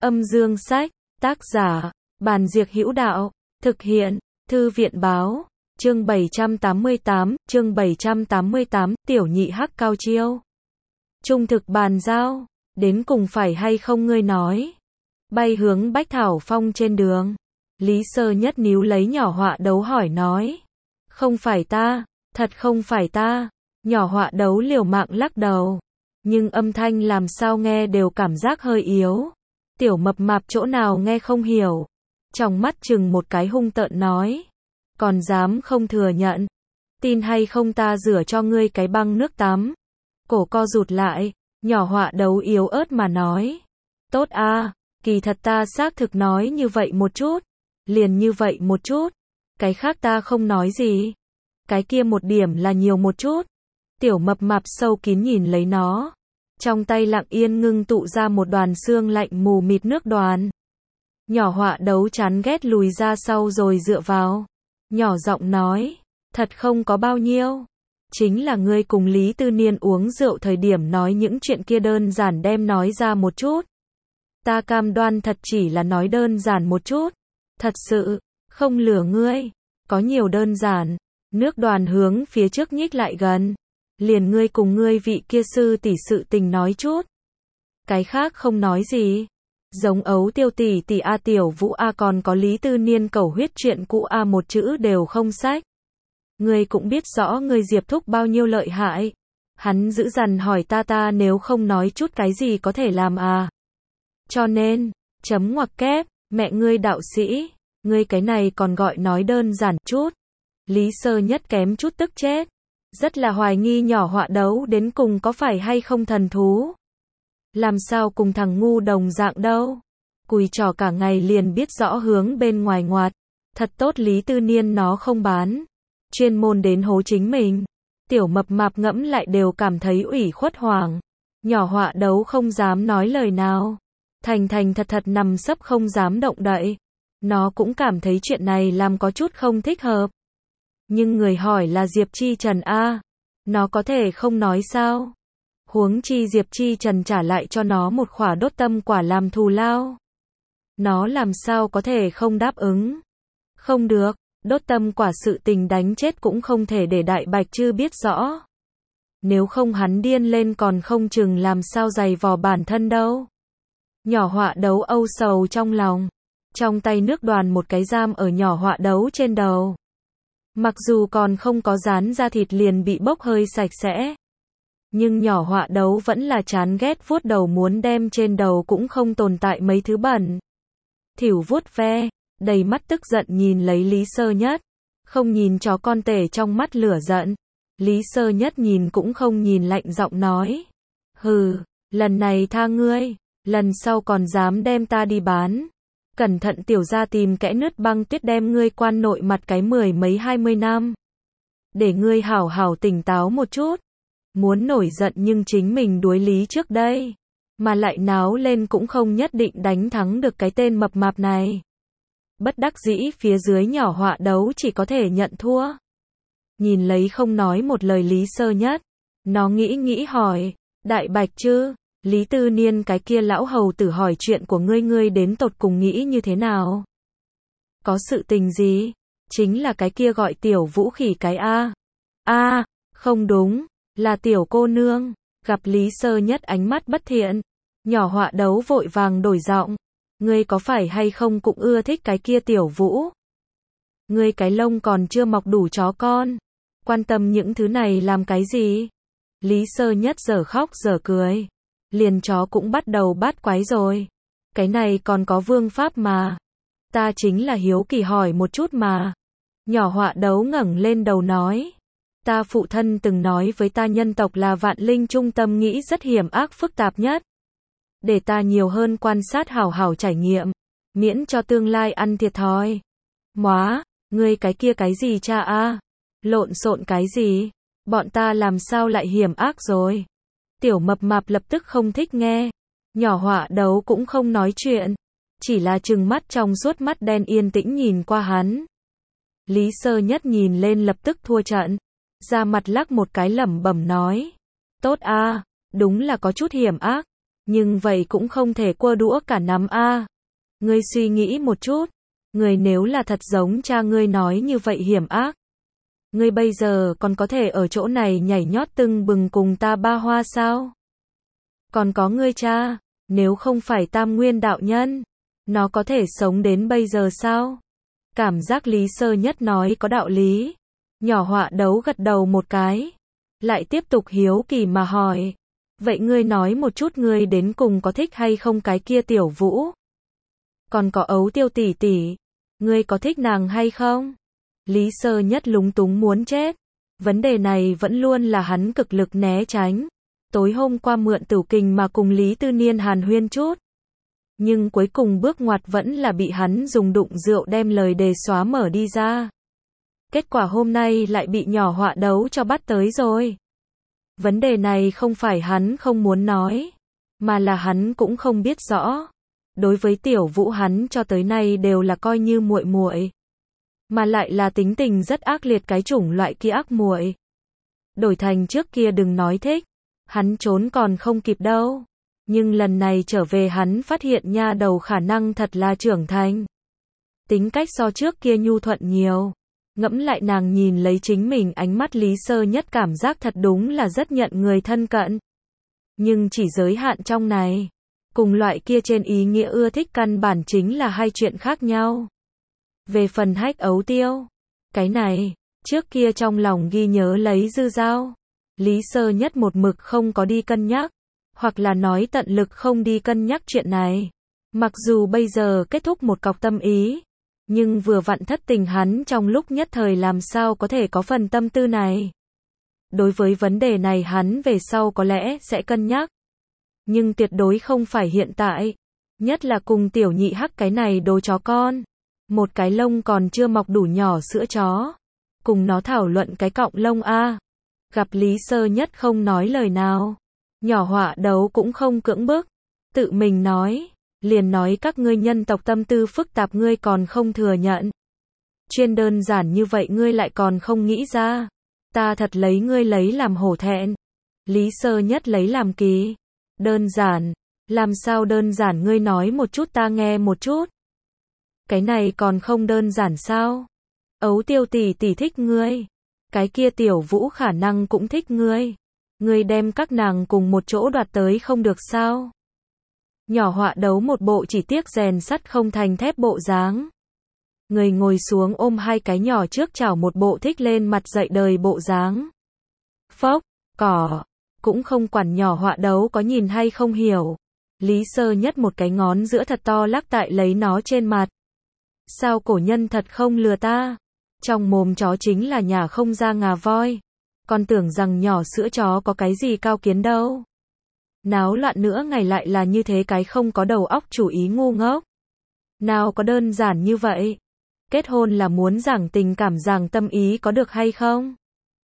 Âm dương sách, tác giả, Bàn Diệc Hữu Đạo, thực hiện, Thư viện báo, chương 788, tiểu nhị hắc cao chiêu. Trung thực bàn giao, đến cùng phải hay không ngươi nói. Bay hướng Bách Thảo Phong trên đường. Lý Sơ Nhất níu lấy nhỏ họa đấu hỏi nói. Không phải ta, thật không phải ta. Nhỏ họa đấu liều mạng lắc đầu. Nhưng âm thanh làm sao nghe đều cảm giác hơi yếu. Tiểu mập mạp chỗ nào nghe không hiểu. Trong mắt chừng một cái hung tợn nói. Còn dám không thừa nhận. Tin hay không ta rửa cho ngươi cái băng nước tắm. Cổ co rụt lại, nhỏ họa đấu yếu ớt mà nói. Tốt a, kỳ thật ta xác thực nói như vậy một chút. Liền như vậy một chút. Cái khác ta không nói gì. Cái kia một điểm là nhiều một chút. Tiểu mập mạp sâu kín nhìn lấy nó. Trong tay lặng yên ngưng tụ ra một đoàn xương lạnh mù mịt nước đoàn. Nhỏ họa đấu chán ghét lùi ra sau rồi dựa vào. Nhỏ giọng nói, thật không có bao nhiêu. Chính là ngươi cùng Lý Tư Niên uống rượu thời điểm nói những chuyện kia đơn giản đem nói ra một chút. Ta cam đoan thật chỉ là nói đơn giản một chút. Thật sự, không lừa ngươi. Có nhiều đơn giản. Nước đoàn hướng phía trước nhích lại gần. Liền ngươi cùng ngươi vị kia sư tỷ sự tình nói chút. Cái khác không nói gì. Giống Ấu Tiêu tỷ tỷ A Tiểu Vũ A còn có Lý Tư Niên cầu huyết chuyện cũ A một chữ đều không sách. Ngươi cũng biết rõ ngươi Diệp thúc bao nhiêu lợi hại. Hắn giữ dằn hỏi ta nếu không nói chút cái gì có thể làm à. Cho nên, chấm ngoặc kép, mẹ ngươi đạo sĩ, ngươi cái này còn gọi nói đơn giản chút. Lý Sơ Nhất kém chút tức chết. Rất là hoài nghi nhỏ họa đấu đến cùng có phải hay không thần thú. Làm sao cùng thằng ngu đồng dạng đâu. Cùi trò cả ngày liền biết rõ hướng bên ngoài ngoặt. Thật tốt Lý Tư Niên nó không bán. Chuyên môn đến hố chính mình. Tiểu mập mạp ngẫm lại đều cảm thấy ủy khuất hoảng. Nhỏ họa đấu không dám nói lời nào. Thành thật nằm sấp không dám động đậy. Nó cũng cảm thấy chuyện này làm có chút không thích hợp. Nhưng người hỏi là Diệp Chi Trần A. Nó có thể không nói sao. Huống chi Diệp Chi Trần trả lại cho nó một khỏa đốt tâm quả làm thù lao. Nó làm sao có thể không đáp ứng. Không được, đốt tâm quả sự tình đánh chết cũng không thể để Đại Bạch Chư biết rõ. Nếu không hắn điên lên còn không chừng làm sao giày vò bản thân đâu. Nhỏ họa đấu âu sầu trong lòng. Trong tay nước đoàn một cái giam ở nhỏ họa đấu trên đầu. Mặc dù còn không có rán da thịt liền bị bốc hơi sạch sẽ. Nhưng nhỏ họa đấu vẫn là chán ghét vuốt đầu muốn đem trên đầu cũng không tồn tại mấy thứ bẩn. Thỉu vuốt ve, đầy mắt tức giận nhìn lấy Lý Sơ Nhất. Không nhìn chó con tể trong mắt lửa giận. Lý Sơ Nhất nhìn cũng không nhìn lạnh giọng nói. Hừ, lần này tha ngươi, lần sau còn dám đem ta đi bán. Cẩn thận tiểu ra tìm kẽ nứt băng tuyết đem ngươi quan nội mặt cái 10 mấy 20 năm. Để ngươi hảo hảo tỉnh táo một chút. Muốn nổi giận nhưng chính mình đuối lý trước đây. Mà lại náo lên cũng không nhất định đánh thắng được cái tên mập mạp này. Bất đắc dĩ phía dưới nhỏ họa đấu chỉ có thể nhận thua. Nhìn lấy không nói một lời Lý Sơ Nhất. Nó nghĩ hỏi. Đại Bạch Chư, Lý Tư Niên cái kia lão hầu tử hỏi chuyện của ngươi đến tột cùng nghĩ như thế nào? Có sự tình gì? Chính là cái kia gọi Tiểu Vũ khỉ cái A. Không đúng, là tiểu cô nương. Gặp Lý Sơ Nhất ánh mắt bất thiện. Nhỏ họa đấu vội vàng đổi giọng. Ngươi có phải hay không cũng ưa thích cái kia Tiểu Vũ? Ngươi cái lông còn chưa mọc đủ chó con. Quan tâm những thứ này làm cái gì? Lý Sơ Nhất giờ khóc giờ cười. Liền chó cũng bắt đầu bát quái rồi. Cái này còn có vương pháp mà. Ta chính là hiếu kỳ hỏi một chút mà. Nhỏ họa đấu ngẩng lên đầu nói. Ta phụ thân từng nói với ta nhân tộc là vạn linh trung tâm nghĩ rất hiểm ác phức tạp nhất. Để ta nhiều hơn quan sát hảo hảo trải nghiệm. Miễn cho tương lai ăn thiệt thòi. Móa, ngươi cái kia cái gì cha a? Lộn xộn cái gì? Bọn ta làm sao lại hiểm ác rồi? Tiểu mập mạp lập tức không thích nghe. Nhỏ họa đấu cũng không nói chuyện. Chỉ là trừng mắt trong suốt mắt đen yên tĩnh nhìn qua hắn. Lý Sơ Nhất nhìn lên lập tức thua trận. Ra mặt lắc một cái lẩm bẩm nói. Tốt a, đúng là có chút hiểm ác. Nhưng vậy cũng không thể quơ đũa cả nắm a. Ngươi suy nghĩ một chút, ngươi nếu là thật giống cha ngươi nói như vậy hiểm ác, ngươi bây giờ còn có thể ở chỗ này nhảy nhót tưng bừng cùng ta ba hoa sao? Còn có ngươi cha, nếu không phải Tam Nguyên đạo nhân, nó có thể sống đến bây giờ sao? Cảm giác Lý Sơ Nhất nói có đạo lý. Nhỏ Họa Đấu gật đầu một cái, lại tiếp tục hiếu kỳ mà hỏi, vậy ngươi nói một chút ngươi đến cùng có thích hay không cái kia Tiểu Vũ? Còn có Ấu Tiêu tỷ tỷ, ngươi có thích nàng hay không? Lý Sơ Nhất lúng túng muốn chết. Vấn đề này vẫn luôn là hắn cực lực né tránh. Tối hôm qua mượn Tửu Kình mà cùng Lý Tư Niên hàn huyên chút. Nhưng cuối cùng bước ngoặt vẫn là bị hắn dùng đụng rượu đem lời đề xóa mở đi ra. Kết quả hôm nay lại bị Nhỏ Họa Đấu cho bắt tới rồi. Vấn đề này không phải hắn không muốn nói, mà là hắn cũng không biết rõ. Đối với Tiểu Vũ hắn cho tới nay đều là coi như muội muội, mà lại là tính tình rất ác liệt cái chủng loại kia ác muội. Đổi thành trước kia đừng nói thích, hắn trốn còn không kịp đâu. Nhưng lần này trở về hắn phát hiện nha đầu khả năng thật là trưởng thành. Tính cách so trước kia nhu thuận nhiều. Ngẫm lại nàng nhìn lấy chính mình ánh mắt Lý Sơ Nhất cảm giác thật đúng là rất nhận người thân cận. Nhưng chỉ giới hạn trong này. Cùng loại kia trên ý nghĩa ưa thích căn bản chính là hai chuyện khác nhau. Về phần Hách Ấu Tiêu, cái này, trước kia trong lòng ghi nhớ lấy dư dao. Lý Sơ Nhất một mực không có đi cân nhắc, hoặc là nói tận lực không đi cân nhắc chuyện này. Mặc dù bây giờ kết thúc một cọc tâm ý, nhưng vừa vặn thất tình hắn trong lúc nhất thời làm sao có thể có phần tâm tư này. Đối với vấn đề này hắn về sau có lẽ sẽ cân nhắc, nhưng tuyệt đối không phải hiện tại. Nhất là cùng Tiểu Nhị Hắc cái này đồ chó con. Một cái lông còn chưa mọc đủ nhỏ sữa chó. Cùng nó thảo luận cái cọng lông a. Gặp Lý Sơ Nhất không nói lời nào. Nhỏ Họa Đấu cũng không cưỡng bức. Tự mình nói. Liền nói các ngươi nhân tộc tâm tư phức tạp ngươi còn không thừa nhận. Chuyên đơn giản như vậy ngươi lại còn không nghĩ ra. Ta thật lấy ngươi lấy làm hổ thẹn. Lý Sơ Nhất lấy làm kỳ. Đơn giản. Làm sao đơn giản ngươi nói một chút ta nghe một chút. Cái này còn không đơn giản sao? Ấu Tiêu tỷ tỷ thích ngươi. Cái kia Tiểu Vũ khả năng cũng thích ngươi. Ngươi đem các nàng cùng một chỗ đoạt tới không được sao? Nhỏ Họa Đấu một bộ chỉ tiếc rèn sắt không thành thép bộ dáng. Người ngồi xuống ôm hai cái nhỏ trước chảo một bộ thích lên mặt dậy đời bộ dáng. Phốc, cỏ. Cũng không quản Nhỏ Họa Đấu có nhìn hay không hiểu. Lý Sơ Nhất một cái ngón giữa thật to lắc tại lấy nó trên mặt. Sao cổ nhân thật không lừa ta? Trong mồm chó chính là nhà không ra ngà voi. Còn tưởng rằng nhỏ sữa chó có cái gì cao kiến đâu. Náo loạn nữa ngày lại là như thế cái không có đầu óc chủ ý ngu ngốc. Nào có đơn giản như vậy. Kết hôn là muốn giảng tình cảm giảng tâm ý có được hay không?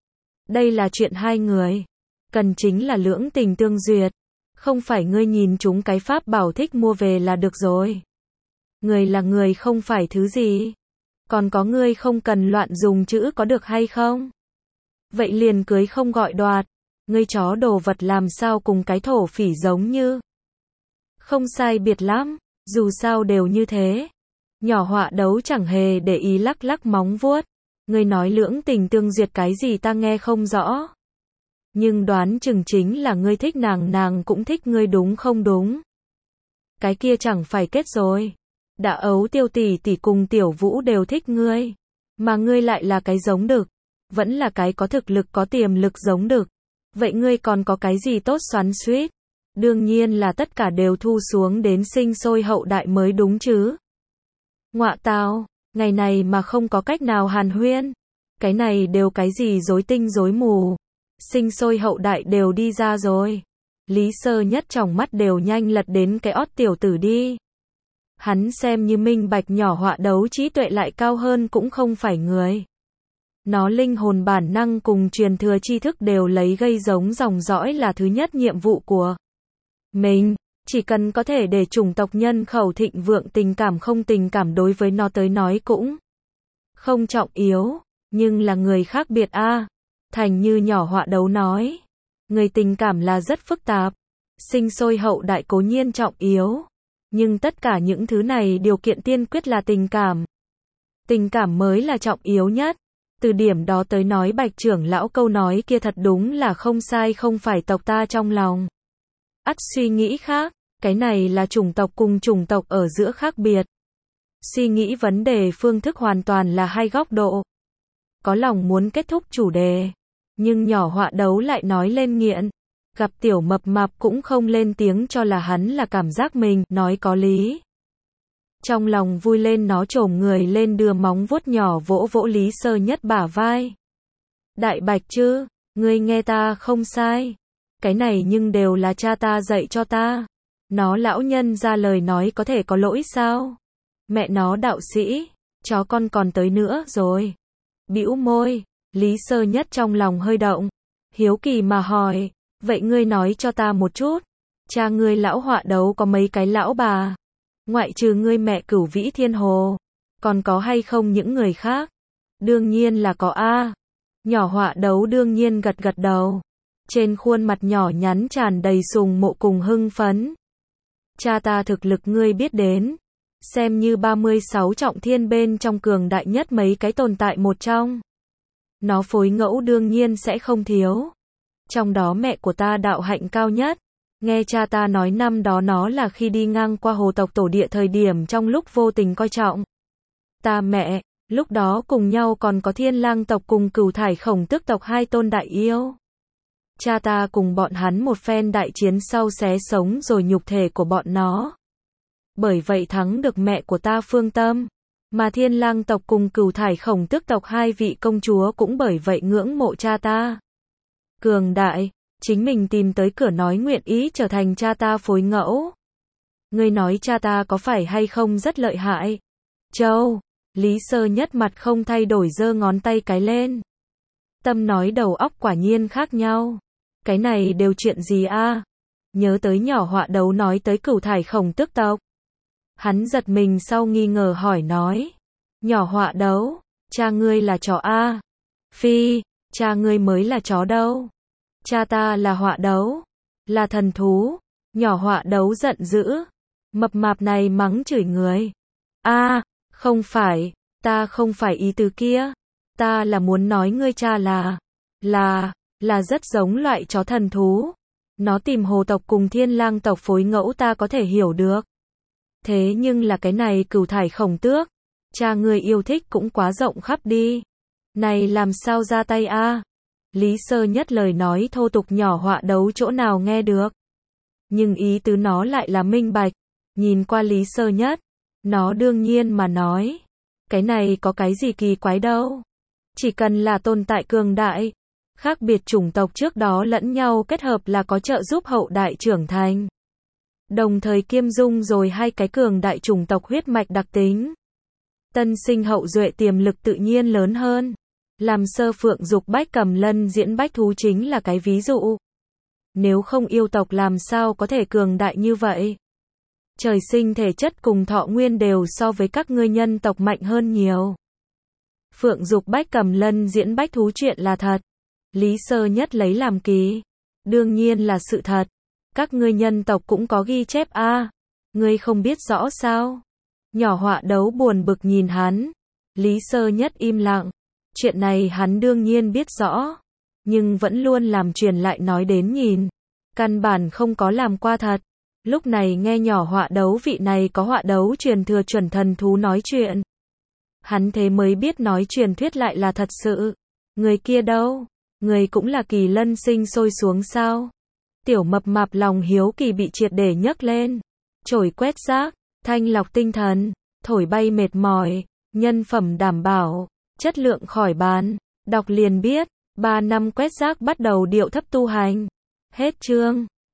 Đây là chuyện hai người. Cần chính là lưỡng tình tương duyệt. Không phải ngươi nhìn chúng cái pháp bảo thích mua về là được rồi. Người là người không phải thứ gì. Còn có ngươi không cần loạn dùng chữ có được hay không? Vậy liền cưới không gọi đoạt. Ngươi chó đồ vật làm sao cùng cái thổ phỉ giống như. Không sai biệt lắm, dù sao đều như thế. Nhỏ Họa Đấu chẳng hề để ý lắc lắc móng vuốt. Ngươi nói lưỡng tình tương duyệt cái gì ta nghe không rõ. Nhưng đoán chừng chính là ngươi thích nàng nàng cũng thích ngươi đúng không đúng. Cái kia chẳng phải kết rồi. Đã Ấu Tiêu tỷ tỷ cùng Tiểu Vũ đều thích ngươi. Mà ngươi lại là cái giống đực. Vẫn là cái có thực lực có tiềm lực giống đực. Vậy ngươi còn có cái gì tốt xoắn xuýt? Đương nhiên là tất cả đều thu xuống đến sinh sôi hậu đại mới đúng chứ. Ngọa tào, ngày này mà không có cách nào hàn huyên. Cái này đều cái gì rối tinh rối mù. Sinh sôi hậu đại đều đi ra rồi. Lý Sơ Nhất trong mắt đều nhanh lật đến cái ót tiểu tử đi. Hắn xem như minh bạch Nhỏ Họa Đấu trí tuệ lại cao hơn cũng không phải người. Nó linh hồn bản năng cùng truyền thừa tri thức đều lấy gây giống dòng dõi là thứ nhất nhiệm vụ của mình. Chỉ cần có thể để chủng tộc nhân khẩu thịnh vượng tình cảm không tình cảm đối với nó tới nói cũng không trọng yếu. Nhưng là người khác biệt a. Thành như Nhỏ Họa Đấu nói. Người tình cảm là rất phức tạp. Sinh sôi hậu đại cố nhiên trọng yếu, nhưng tất cả những thứ này điều kiện tiên quyết là tình cảm. Tình cảm mới là trọng yếu nhất. Từ điểm đó tới nói Bạch trưởng lão câu nói kia thật đúng là không sai, không phải tộc ta trong lòng ắt suy nghĩ khác, cái này là chủng tộc cùng chủng tộc ở giữa khác biệt. Suy nghĩ vấn đề phương thức hoàn toàn là hai góc độ. Có lòng muốn kết thúc chủ đề, nhưng nhỏ họa đấu lại nói lên nghiện. Gặp tiểu mập mạp cũng không lên tiếng cho là hắn là cảm giác mình nói có lý. Trong lòng vui lên nó chồm người lên đưa móng vuốt nhỏ vỗ vỗ Lý Sơ Nhất bả vai. Đại Bạch chứ, ngươi nghe ta không sai. Cái này nhưng đều là cha ta dạy cho ta. Nó lão nhân ra lời nói có thể có lỗi sao? Mẹ nó đạo sĩ, chó con còn tới nữa rồi. Bĩu môi, Lý Sơ Nhất trong lòng hơi động. Hiếu kỳ mà hỏi, vậy ngươi nói cho ta một chút. Cha ngươi lão họa đấu có mấy cái lão bà? Ngoại trừ ngươi mẹ Cửu Vĩ Thiên Hồ, còn có hay không những người khác? Đương nhiên là có a. Nhỏ họa đấu đương nhiên gật gật đầu. Trên khuôn mặt nhỏ nhắn tràn đầy sùng mộ cùng hưng phấn. Cha ta thực lực ngươi biết đến, xem như 36 trọng thiên bên trong cường đại nhất mấy cái tồn tại một trong. Nó phối ngẫu đương nhiên sẽ không thiếu. Trong đó mẹ của ta đạo hạnh cao nhất. Nghe cha ta nói năm đó nó là khi đi ngang qua hồ tộc tổ địa thời điểm trong lúc vô tình coi trọng. Ta mẹ, lúc đó cùng nhau còn có Thiên Lang tộc cùng Cửu Thải Khổng Tước tộc hai tôn đại yêu. Cha ta cùng bọn hắn một phen đại chiến sau xé sống rồi nhục thể của bọn nó. Bởi vậy thắng được mẹ của ta Phương Tâm. Mà Thiên Lang tộc cùng Cửu Thải Khổng Tước tộc hai vị công chúa cũng bởi vậy ngưỡng mộ cha ta. Cường đại, chính mình tìm tới cửa nói nguyện ý trở thành cha ta phối ngẫu. Ngươi nói cha ta có phải hay không rất lợi hại? Châu, Lý Sơ Nhất mặt không thay đổi giơ ngón tay cái lên. Tâm nói đầu óc quả nhiên khác nhau. Cái này đều chuyện gì a? Nhớ tới nhỏ họa đấu nói tới Cửu Thải Khổng Tước tộc. Hắn giật mình sau nghi ngờ hỏi nói. Nhỏ họa đấu, cha ngươi là chó a? Phi, cha ngươi mới là chó đâu. Cha ta là họa đấu, là thần thú. Nhỏ họa đấu giận dữ. Mập mạp này mắng chửi người. A, không phải, ta không phải ý tứ kia. Ta là muốn nói ngươi cha là rất giống loại chó thần thú. Nó tìm hồ tộc cùng Thiên Lang tộc phối ngẫu ta có thể hiểu được. Thế nhưng là cái này Cửu Thải Khổng Tước, cha ngươi yêu thích cũng quá rộng khắp đi. Này làm sao ra tay a? Lý Sơ Nhất lời nói thô tục nhỏ họa đấu chỗ nào nghe được. Nhưng ý tứ nó lại là minh bạch. Nhìn qua Lý Sơ Nhất, nó đương nhiên mà nói. Cái này có cái gì kỳ quái đâu. Chỉ cần là tồn tại cường đại, khác biệt chủng tộc trước đó lẫn nhau kết hợp là có trợ giúp hậu đại trưởng thành. Đồng thời kiêm dung rồi hai cái cường đại chủng tộc huyết mạch đặc tính. Tân sinh hậu duệ tiềm lực tự nhiên lớn hơn. Làm Sơ Phượng Dục Bách Cầm Lân diễn bách thú chính là cái ví dụ. Nếu không yêu tộc làm sao có thể cường đại như vậy? Trời sinh thể chất cùng thọ nguyên đều so với các ngươi nhân tộc mạnh hơn nhiều. Phượng Dục Bách Cầm Lân diễn bách thú chuyện là thật. Lý Sơ Nhất lấy làm kỳ. Đương nhiên là sự thật. Các ngươi nhân tộc cũng có ghi chép a. Ngươi không biết rõ sao? Nhỏ họa đấu buồn bực nhìn hắn. Lý Sơ Nhất im lặng. Chuyện này hắn đương nhiên biết rõ. Nhưng vẫn luôn làm truyền lại nói đến nhìn. Căn bản không có làm qua thật. Lúc này nghe nhỏ họa đấu vị này có họa đấu truyền thừa chuẩn thần thú nói chuyện. Hắn thế mới biết nói truyền thuyết lại là thật sự. Người kia đâu? Người cũng là Kỳ Lân sinh sôi xuống sao? Tiểu mập mạp lòng hiếu kỳ bị triệt để nhấc lên. Chổi quét rác, thanh lọc tinh thần, thổi bay mệt mỏi, nhân phẩm đảm bảo, chất lượng khỏi bán. Đọc liền biết, 3 năm quét rác bắt đầu điệu thấp tu hành. Hết chương.